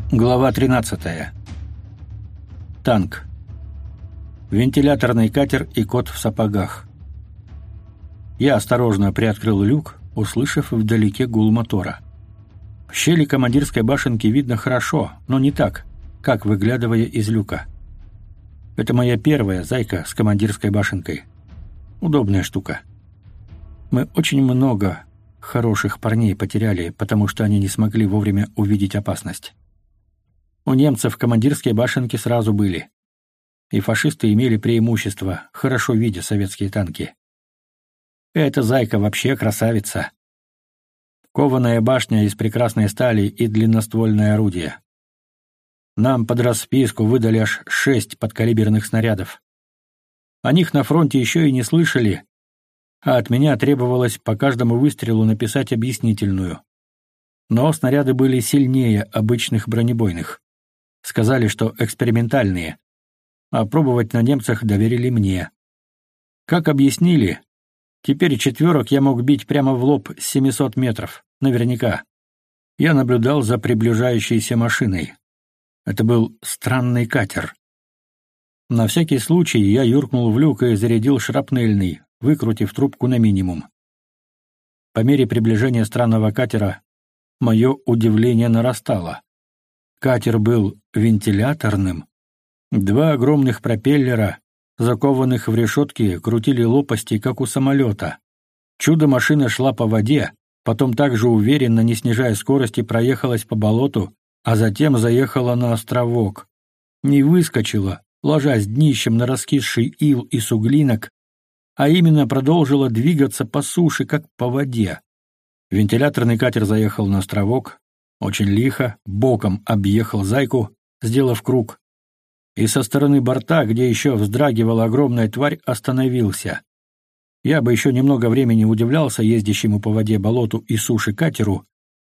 Глава 13. Танк. Вентиляторный катер и кот в сапогах. Я осторожно приоткрыл люк, услышав вдалеке гул мотора. В щели командирской башенки видно хорошо, но не так, как выглядывая из люка. Это моя первая зайка с командирской башенкой. Удобная штука. Мы очень много хороших парней потеряли, потому что они не смогли вовремя увидеть опасность. У немцев командирские башенки сразу были. И фашисты имели преимущество, хорошо видя советские танки. Эта зайка вообще красавица. Кованая башня из прекрасной стали и длинноствольное орудие. Нам под расписку выдали аж 6 подкалиберных снарядов. О них на фронте еще и не слышали, а от меня требовалось по каждому выстрелу написать объяснительную. Но снаряды были сильнее обычных бронебойных. Сказали, что экспериментальные, а пробовать на немцах доверили мне. Как объяснили, теперь четверок я мог бить прямо в лоб с 700 метров, наверняка. Я наблюдал за приближающейся машиной. Это был странный катер. На всякий случай я юркнул в люк и зарядил шрапнельный, выкрутив трубку на минимум. По мере приближения странного катера мое удивление нарастало. Катер был вентиляторным. 2 огромных пропеллера, закованных в решетки, крутили лопасти, как у самолета. Чудо-машина шла по воде, потом также уверенно, не снижая скорости, проехалась по болоту, а затем заехала на островок. Не выскочила, ложась днищем на раскисший ил и суглинок, а именно продолжила двигаться по суше, как по воде. Вентиляторный катер заехал на островок, очень лихо, боком объехал зайку, сделав круг, и со стороны борта, где еще вздрагивала огромная тварь, остановился. Я бы еще немного времени удивлялся ездящему по воде, болоту и суше катеру,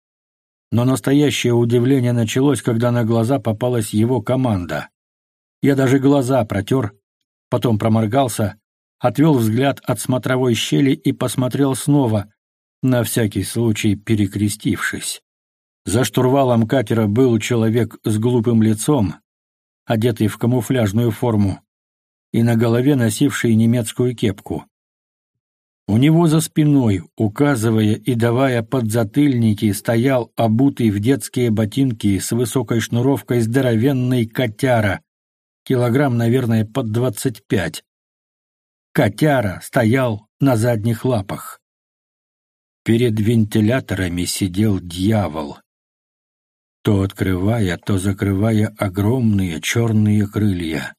но настоящее удивление началось, когда на глаза попалась его команда. Я даже глаза протер, потом проморгался, отвел взгляд от смотровой щели и посмотрел снова, на всякий случай перекрестившись. За штурвалом катера был человек с глупым лицом, одетый в камуфляжную форму, и на голове носивший немецкую кепку. У него за спиной, указывая и давая подзатыльники, стоял обутый в детские ботинки с высокой шнуровкой здоровенный котяра, килограмм, наверное, под 25. Котяра стоял на задних лапах. Перед вентиляторами сидел дьявол, то открывая, то закрывая огромные черные крылья.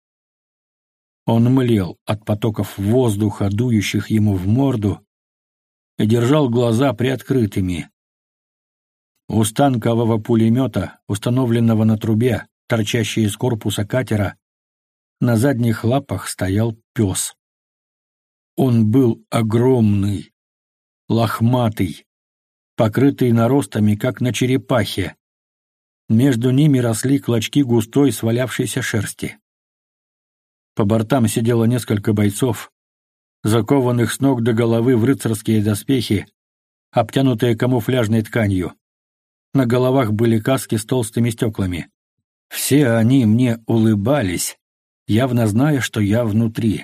Он млел от потоков воздуха, дующих ему в морду, и держал глаза приоткрытыми. У станкового пулемета, установленного на трубе, торчащей из корпуса катера, на задних лапах стоял пес. Он был огромный, лохматый, покрытый наростами, как на черепахе. Между ними росли клочки густой свалявшейся шерсти. По бортам сидело несколько бойцов, закованных с ног до головы в рыцарские доспехи, обтянутые камуфляжной тканью. На головах были каски с толстыми стеклами. Все они мне улыбались, явно зная, что я внутри.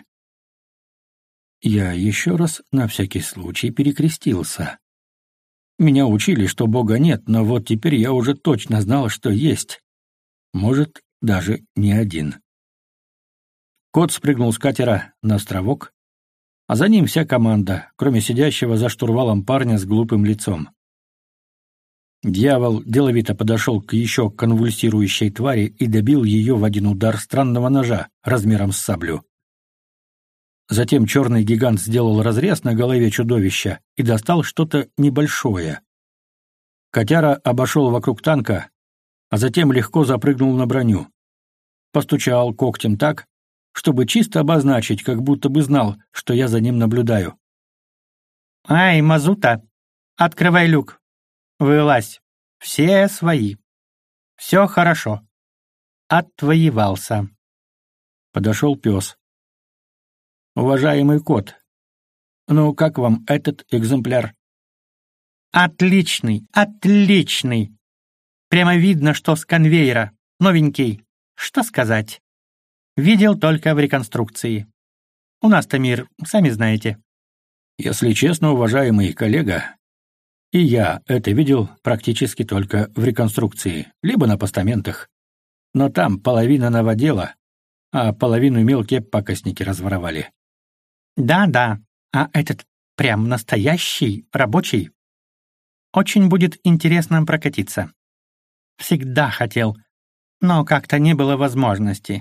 Я еще раз на всякий случай перекрестился. Меня учили, что Бога нет, но вот теперь я уже точно знал, что есть. Может, даже не один. Кот спрыгнул с катера на островок, а за ним вся команда, кроме сидящего за штурвалом парня с глупым лицом. Дьявол деловито подошел к еще конвульсирующей твари и добил ее в один удар странного ножа размером с саблю. Затем черный гигант сделал разрез на голове чудовища и достал что-то небольшое. Котяра обошел вокруг танка, а затем легко запрыгнул на броню. Постучал когтем так, чтобы чисто обозначить, как будто бы знал, что я за ним наблюдаю. «Ай, мазута, открывай люк. Вылазь. Все свои. Все хорошо. Отвоевался». Подошел пес. «Уважаемый кот, ну как вам этот экземпляр?» «Отличный, отличный. Прямо видно, что с конвейера. Новенький. Что сказать? Видел только в реконструкции. У нас-то мир, сами знаете. Если честно, уважаемый коллега, и я это видел практически только в реконструкции, либо на постаментах. Но там половина новодела, а половину мелкие пакостники разворовали. Да, а этот прям настоящий, рабочий. Очень будет интересно прокатиться. Всегда хотел, но как-то не было возможности.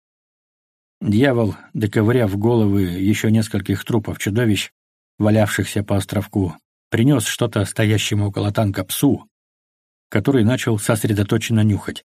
Дьявол, доковыряв головы еще нескольких трупов чудовищ, валявшихся по островку, принес что-то стоящему около танка псу, который начал сосредоточенно нюхать.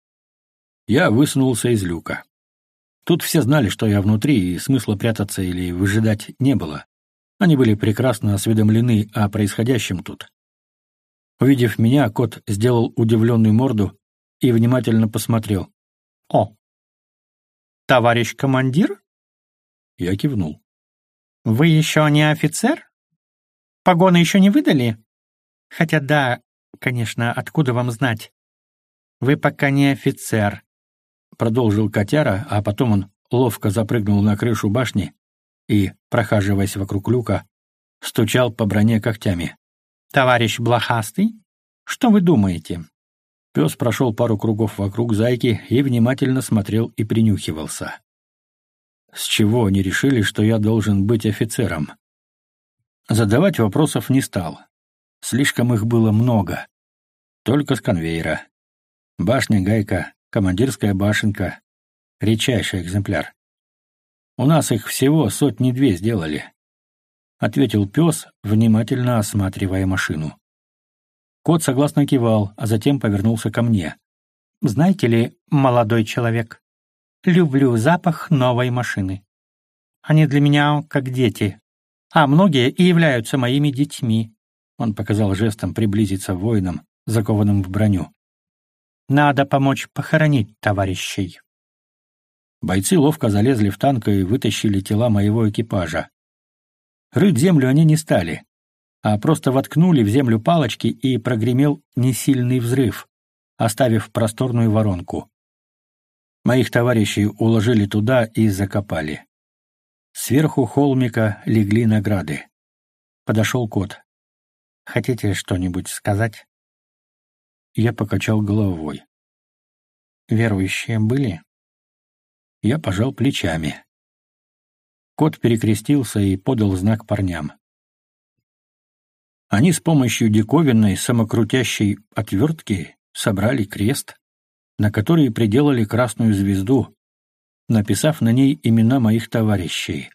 Я высунулся из люка. Тут все знали, что я внутри, и смысла прятаться или выжидать не было. Они были прекрасно осведомлены о происходящем тут. Увидев меня, кот сделал удивленную морду и внимательно посмотрел. «О, товарищ командир?» Я кивнул. «Вы еще не офицер? Погоны еще не выдали? Хотя да, конечно, откуда вам знать? Вы пока не офицер», — продолжил котяра, а потом он ловко запрыгнул на крышу башни и, прохаживаясь вокруг люка, стучал по броне когтями. «Товарищ Блохастый, что вы думаете?» Пес прошел пару кругов вокруг зайки и внимательно смотрел и принюхивался. С чего они решили, что я должен быть офицером? Задавать вопросов не стал. Слишком их было много. Только с конвейера. Башня-гайка, командирская башенка. Редчайший экземпляр. У нас их всего 100-2 сделали. Ответил пес, внимательно осматривая машину. Кот согласно кивал, а затем повернулся ко мне. «Знаете ли, молодой человек, люблю запах новой машины. Они для меня как дети, а многие и являются моими детьми». Он показал жестом приблизиться к воинам, закованным в броню. «Надо помочь похоронить товарищей». Бойцы ловко залезли в танк и вытащили тела моего экипажа. Рыть землю они не стали, а просто воткнули в землю палочки, и прогремел несильный взрыв, оставив просторную воронку. Моих товарищей уложили туда и закопали. Сверху холмика легли награды. Подошел кот. «Хотите что-нибудь сказать?» Я покачал головой. «Верующие были?» Я пожал плечами. Кот перекрестился и подал знак парням. Они с помощью диковинной самокрутящей отвертки собрали крест, на который приделали красную звезду, написав на ней имена моих товарищей.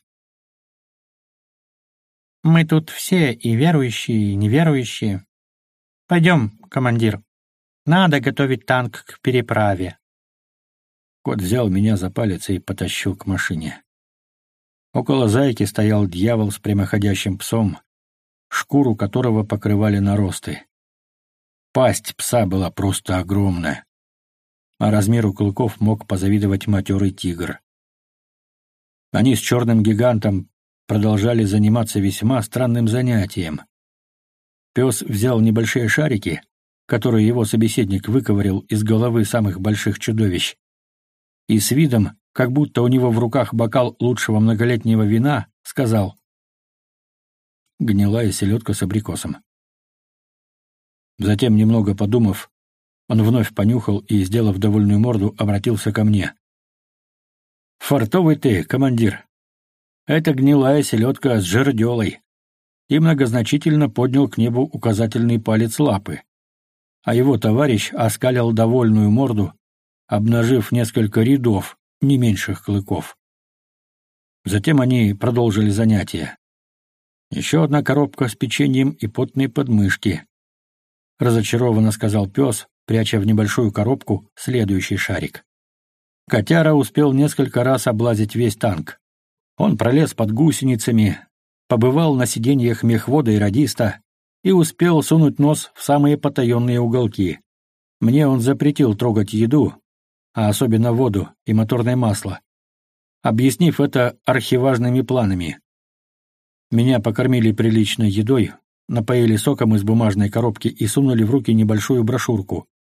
«Мы тут все и верующие, и неверующие. Пойдем, командир. Надо готовить танк к переправе». Кот взял меня за палец и потащил к машине. Около зайки стоял дьявол с прямоходящим псом, шкуру которого покрывали наросты. Пасть пса была просто огромная, а размеру клыков мог позавидовать матерый тигр. Они с черным гигантом продолжали заниматься весьма странным занятием. Пес взял небольшие шарики, которые его собеседник выковырял из головы самых больших чудовищ, и с видом, как будто у него в руках бокал лучшего многолетнего вина, сказал: «Гнилая селедка с абрикосом». Затем, немного подумав, он вновь понюхал и, сделав довольную морду, обратился ко мне. «Фартовый ты, командир. Это гнилая селедка с жерделой», и многозначительно поднял к небу указательный палец лапы, а его товарищ оскалил довольную морду, обнажив несколько рядов не меньших клыков. Затем они продолжили занятия. «Еще одна коробка с печеньем и потные подмышки», — разочарованно сказал пес, пряча в небольшую коробку следующий шарик. Котяра успел несколько раз облазить весь танк. Он пролез под гусеницами, побывал на сиденьях мехвода и радиста и успел сунуть нос в самые потаенные уголки. Мне он запретил трогать еду, а особенно воду и моторное масло, объяснив это архиважными планами. Меня покормили приличной едой, напоили соком из бумажной коробки и сунули в руки небольшую брошюрку,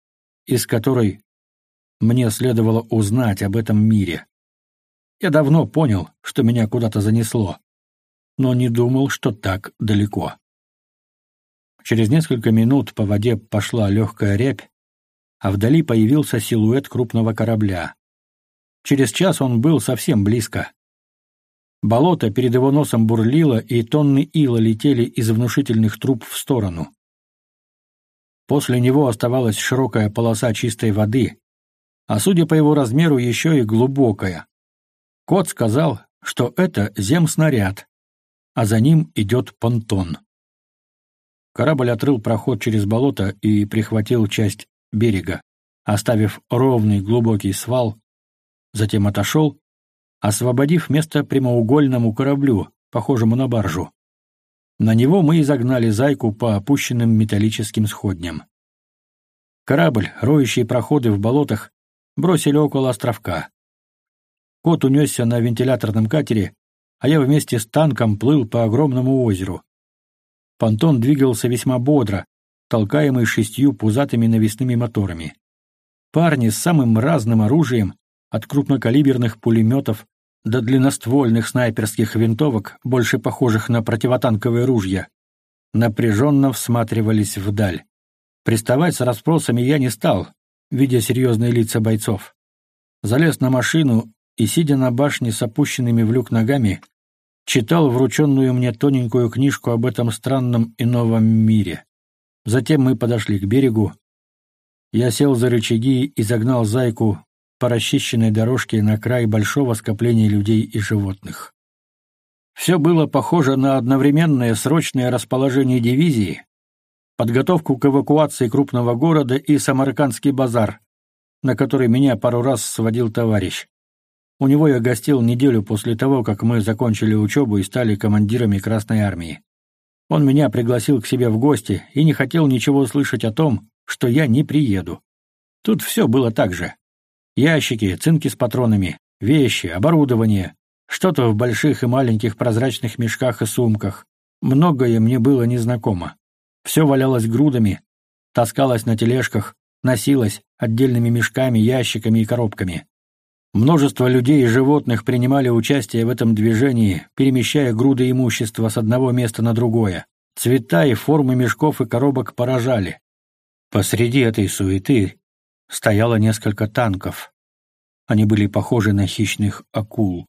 из которой мне следовало узнать об этом мире. Я давно понял, что меня куда-то занесло, но не думал, что так далеко. Через несколько минут по воде пошла легкая рябь, а вдали появился силуэт крупного корабля. Через час он был совсем близко. Болото перед его носом бурлило, и тонны ила летели из внушительных труб в сторону. После него оставалась широкая полоса чистой воды, а судя по его размеру, еще и глубокая. Кот сказал, что это земснаряд, а за ним идет понтон. Корабль отрыл проход через болото и прихватил часть берега, оставив ровный глубокий свал, затем отошел, освободив место прямоугольному кораблю, похожему на баржу. На него мы и загнали зайку по опущенным металлическим сходням. Корабль, роющий проходы в болотах, бросили около островка. Кот унесся на вентиляторном катере, а я вместе с танком плыл по огромному озеру. Понтон двигался весьма бодро, толкаемый 6 пузатыми навесными моторами. Парни с самым разным оружием, от крупнокалиберных пулеметов до длинноствольных снайперских винтовок, больше похожих на противотанковые ружья, напряженно всматривались вдаль. Приставать с расспросами я не стал, видя серьезные лица бойцов. Залез на машину и, сидя на башне с опущенными в люк ногами, читал врученную мне тоненькую книжку об этом странном и новом мире. Затем мы подошли к берегу. Я сел за рычаги и загнал зайку по расчищенной дорожке на край большого скопления людей и животных. Все было похоже на одновременное срочное расположение дивизии, подготовку к эвакуации крупного города и самаркандский базар, на который меня пару раз сводил товарищ. У него я гостил неделю после того, как мы закончили учебу и стали командирами Красной Армии. Он меня пригласил к себе в гости и не хотел ничего слышать о том, что я не приеду. Тут все было так же. Ящики, цинки с патронами, вещи, оборудование, что-то в больших и маленьких прозрачных мешках и сумках. Многое мне было незнакомо. Все валялось грудами, таскалось на тележках, носилось отдельными мешками, ящиками и коробками. Множество людей и животных принимали участие в этом движении, перемещая груды имущества с одного места на другое. Цвета и формы мешков и коробок поражали. Посреди этой суеты стояло несколько танков. Они были похожи на хищных акул.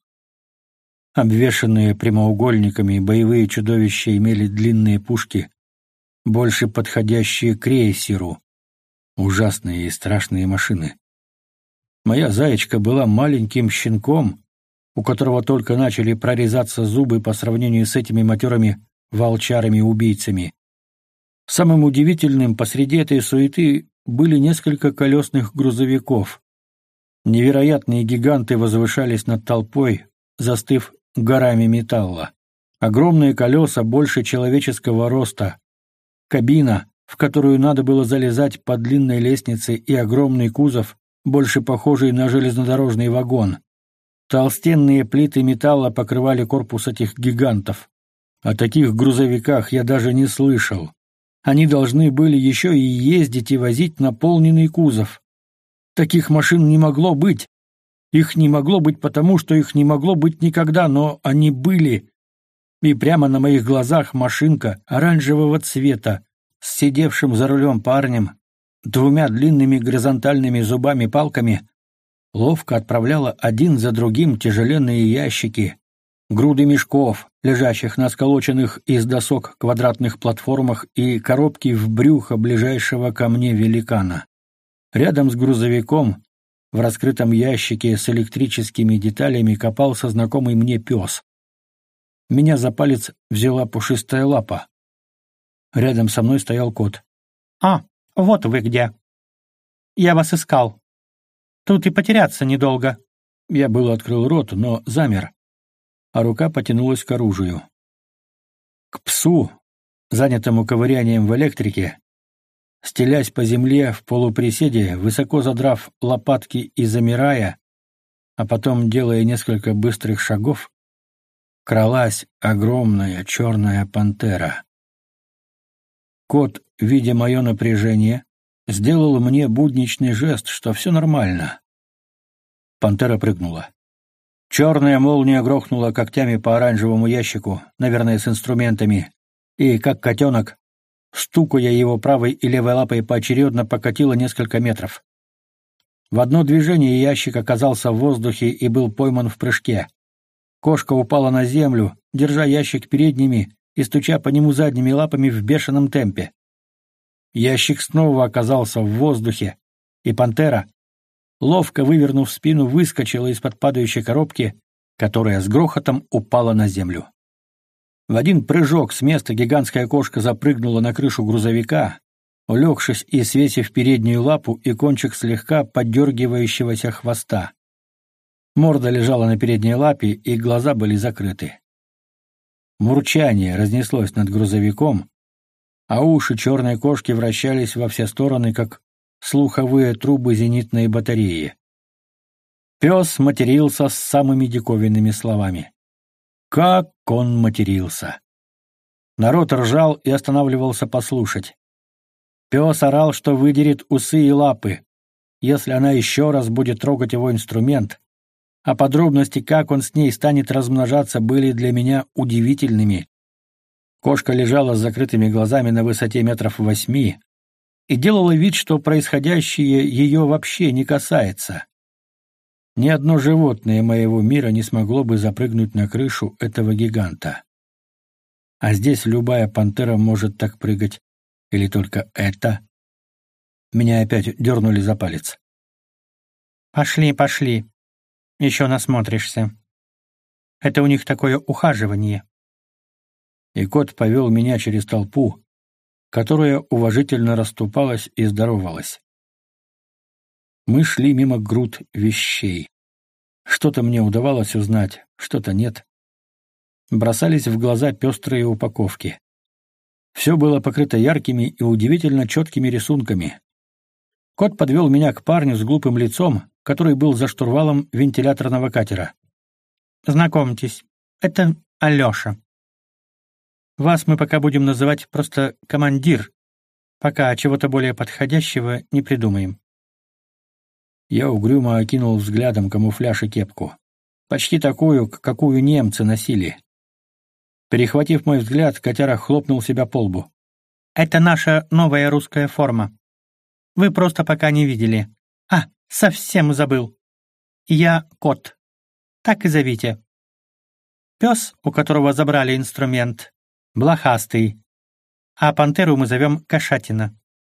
Обвешанные прямоугольниками боевые чудовища имели длинные пушки, больше подходящие к крейсеру. Ужасные и страшные машины. Моя заячка была маленьким щенком, у которого только начали прорезаться зубы по сравнению с этими матерыми волчарами-убийцами. Самым удивительным посреди этой суеты были несколько колесных грузовиков. Невероятные гиганты возвышались над толпой, застыв горами металла. Огромные колеса больше человеческого роста. Кабина, в которую надо было залезать по длинной лестнице, и огромный кузов, больше похожий на железнодорожный вагон. Толстенные плиты металла покрывали корпус этих гигантов. О таких грузовиках я даже не слышал. Они должны были еще и ездить и возить наполненный кузов. Таких машин не могло быть. Их не могло быть потому, что их не могло быть никогда, но они были. И прямо на моих глазах машинка оранжевого цвета с сидевшим за рулем парнем, 2 длинными горизонтальными зубами-палками, ловко отправляла один за другим тяжеленные ящики, груды мешков, лежащих на сколоченных из досок квадратных платформах, и коробки в брюхо ближайшего ко мне великана. Рядом с грузовиком, в раскрытом ящике с электрическими деталями, копался знакомый мне пес. Меня за палец взяла пушистая лапа. Рядом со мной стоял кот. «А, вот вы где. Я вас искал. Тут и потеряться недолго». Я было открыл рот, но замер, а рука потянулась к оружию. К псу, занятому ковырянием в электрике, стелясь по земле в полуприседе, высоко задрав лопатки и замирая, а потом делая несколько быстрых шагов, кралась огромная черная пантера. Кот, видя мое напряжение, сделал мне будничный жест, что все нормально. Пантера прыгнула. Черная молния грохнула когтями по оранжевому ящику, наверное, с инструментами, и, как котенок, стукая его правой и левой лапой поочередно, покатила несколько метров. В одно движение ящик оказался в воздухе и был пойман в прыжке. Кошка упала на землю, держа ящик передними и стуча по нему задними лапами в бешеном темпе. Ящик снова оказался в воздухе, и пантера, ловко вывернув спину, выскочила из-под падающей коробки, которая с грохотом упала на землю. В один прыжок с места гигантская кошка запрыгнула на крышу грузовика, улегшись и свесив переднюю лапу и кончик слегка поддергивающегося хвоста. Морда лежала на передней лапе, и глаза были закрыты. Мурчание разнеслось над грузовиком, а уши черной кошки вращались во все стороны, как слуховые трубы зенитной батареи. Пес матерился с самыми диковинными словами. Как он матерился! Народ ржал и останавливался послушать. Пес орал, что выдерет усы и лапы, если она еще раз будет трогать его инструмент, а подробности, как он с ней станет размножаться, были для меня удивительными. Кошка лежала с закрытыми глазами на высоте 8 метров и делала вид, что происходящее ее вообще не касается. Ни одно животное моего мира не смогло бы запрыгнуть на крышу этого гиганта. А здесь любая пантера может так прыгать, или только это? Меня опять дернули за палец. «Пошли, пошли. Еще насмотришься. Это у них такое ухаживание». И кот повел меня через толпу, которая уважительно расступалась и здоровалась. Мы шли мимо груд вещей. Что-то мне удавалось узнать, что-то нет. Бросались в глаза пестрые упаковки. Все было покрыто яркими и удивительно четкими рисунками. Кот подвел меня к парню с глупым лицом, который был за штурвалом вентиляторного катера. «Знакомьтесь, это Алеша. Вас мы пока будем называть просто командир, пока чего-то более подходящего не придумаем». Я угрюмо окинул взглядом камуфляж и кепку. Почти такую, какую немцы носили. Перехватив мой взгляд, котяра хлопнул себя по лбу. «Это наша новая русская форма. Вы просто пока не видели. А, совсем забыл. Я кот. Так и зовите. Пес, у которого забрали инструмент, блохастый, а пантеру мы зовем кошатина.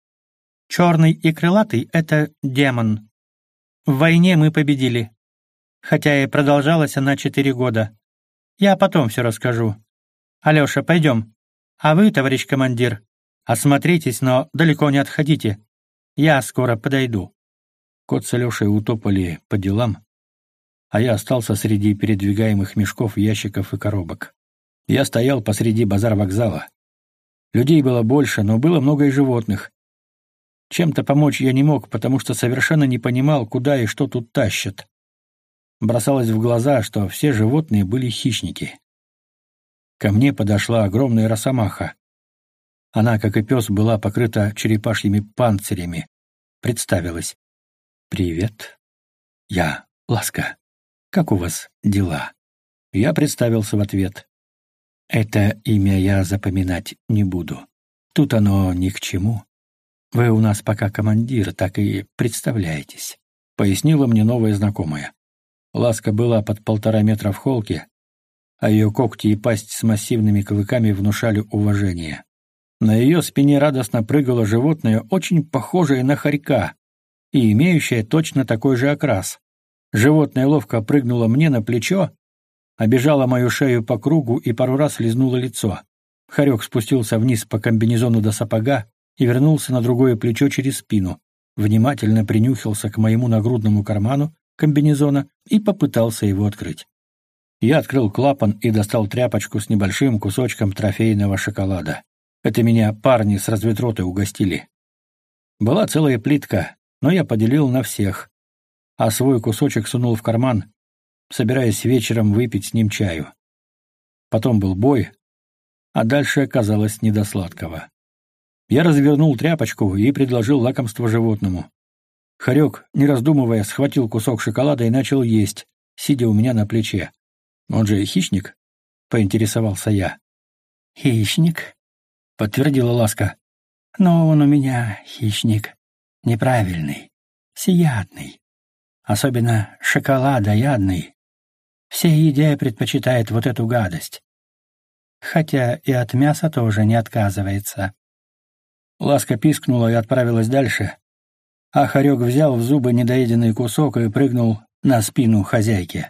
Черный и крылатый — это демон. В войне мы победили, хотя и продолжалась она 4 года. Я потом все расскажу. Алеша, пойдем. А вы, товарищ командир, осмотритесь, но далеко не отходите. Я скоро подойду». Кот с Алешей утопали по делам, а я остался среди передвигаемых мешков, ящиков и коробок. Я стоял посреди базар-вокзала. Людей было больше, но было много и животных. Чем-то помочь я не мог, потому что совершенно не понимал, куда и что тут тащат. Бросалось в глаза, что все животные были хищники. Ко мне подошла огромная росомаха. Она, как и пес, была покрыта черепашьими панцирями. Представилась. «Привет. Я Ласка. Как у вас дела?» Я представился в ответ. «Это имя я запоминать не буду. Тут оно ни к чему. Вы у нас пока командир, так и представляетесь», — пояснила мне новая знакомая. Ласка была под 1,5 метра в холке, а ее когти и пасть с массивными клыками внушали уважение. На ее спине радостно прыгало животное, очень похожее на хорька и имеющее точно такой же окрас. Животное ловко прыгнуло мне на плечо, обежало мою шею по кругу и пару раз лизнуло лицо. Хорек спустился вниз по комбинезону до сапога и вернулся на другое плечо через спину, внимательно принюхался к моему нагрудному карману комбинезона и попытался его открыть. Я открыл клапан и достал тряпочку с небольшим кусочком трофейного шоколада. Это меня парни с разведроты угостили. Была целая плитка, но я поделил на всех, а свой кусочек сунул в карман, собираясь вечером выпить с ним чаю. Потом был бой, а дальше оказалось не до сладкого. Я развернул тряпочку и предложил лакомство животному. Хорек, не раздумывая, схватил кусок шоколада и начал есть, сидя у меня на плече. «Он же хищник?» — поинтересовался я. «Хищник?» — подтвердила Ласка. «Но он у меня хищник неправильный, всеядный, особенно шоколадоядный. Всей еде предпочитает вот эту гадость. Хотя и от мяса тоже не отказывается». Ласка пискнула и отправилась дальше, а хорек взял в зубы недоеденный кусок и прыгнул на спину хозяйки.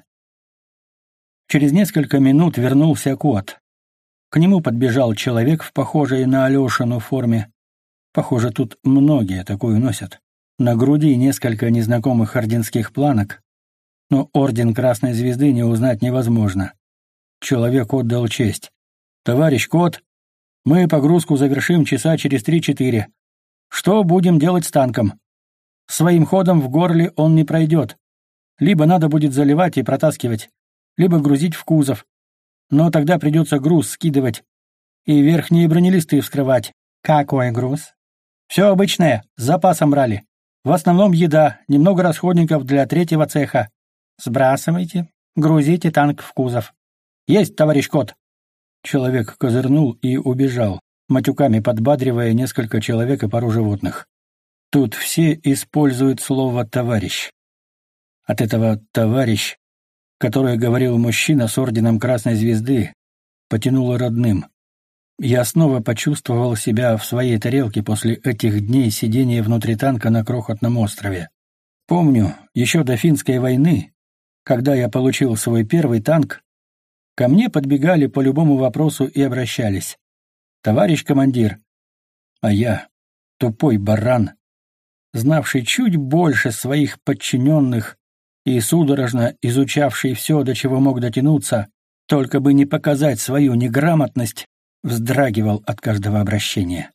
Через несколько минут вернулся кот. К нему подбежал человек в похожей на Алешину форме. Похоже, тут многие такую носят. На груди несколько незнакомых орденских планок, но орден Красной Звезды не узнать невозможно. Человек отдал честь. «Товарищ кот, мы погрузку завершим часа через 3-4. Что будем делать с танком? Своим ходом в горле он не пройдет. Либо надо будет заливать и протаскивать, либо грузить в кузов. Но тогда придется груз скидывать и верхние бронелисты вскрывать». «Какой груз?» «Все обычное, с запасом брали. В основном еда, немного расходников для 3-го цеха». «Сбрасывайте, грузите танк в кузов». «Есть, товарищ кот». Человек козырнул и убежал, матюками подбадривая несколько человек и пару животных. Тут все используют слово «товарищ». От этого «товарищ», которое говорил мужчина с орденом Красной Звезды, потянуло родным. Я снова почувствовал себя в своей тарелке после этих дней сидения внутри танка на крохотном острове. Помню, еще до Финской войны, когда я получил свой первый танк, ко мне подбегали по любому вопросу и обращались. «Товарищ командир». А я, тупой баран, знавший чуть больше своих подчиненных и судорожно изучавший все, до чего мог дотянуться, только бы не показать свою неграмотность, вздрагивал от каждого обращения.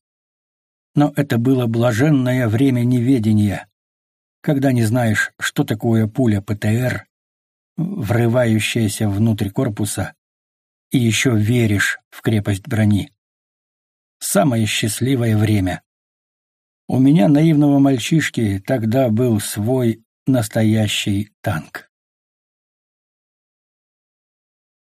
Но это было блаженное время неведения, когда не знаешь, что такое пуля ПТР, врывающаяся внутрь корпуса, и еще веришь в крепость брони. Самое счастливое время. У меня, наивного мальчишки, тогда был свой настоящий танк.